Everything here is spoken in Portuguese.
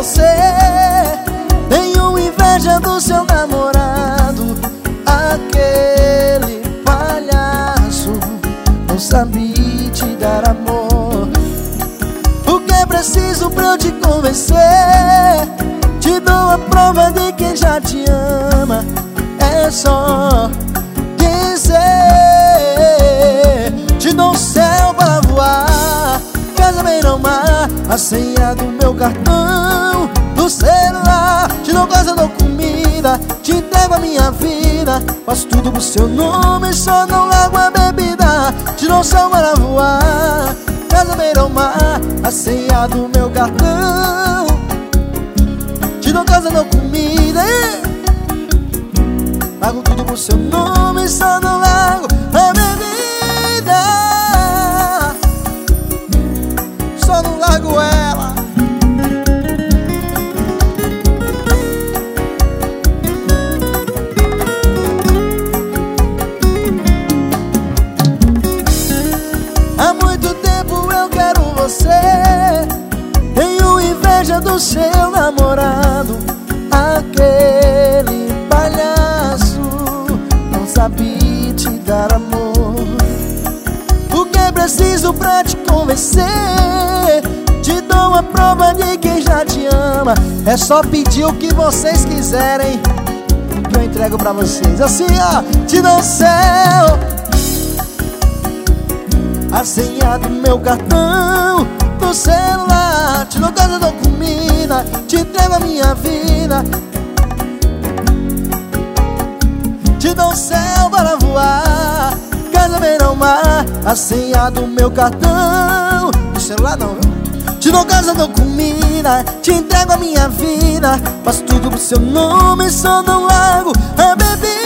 você. Tenho inveja do seu namorado, aquele palhaço não sabe te dar amor. O que é preciso pra eu te convencer? Te dou a prova de quem já te ama. É só dizer. Te dou o céu para voar, casa beira-mar, a senha do meu cartão, do celular. Te dou casa, dou comida, te entrego a minha vida. Faço tudo pro seu nome, só não largo a bebida. Te dou o céu para voar, casa beira-mar, a senha do meu cartão. Te dou casa, dou comida, pago tudo pro seu nome, só não largo a bebida. Só não largo ela. Há muito tempo eu quero você. Tenho inveja do seu namorado, aquele palhaço não sabe te dar amor. O que é preciso pra te convencer? Te dou a prova de quem já te ama. É só pedir o que vocês quiserem que eu entrego pra vocês. Assim, ó, te dou o céu, a senha do meu cartão, do celular. Te dou casa, dou comida, te entrego a minha vida. Te dou o céu para voar, casa beira-mar, a senha do meu cartão, do celular não, viu? Te dou casa, dou comida, te entrego a minha vida. Faço tudo pro seu nome, só não largo a bebida.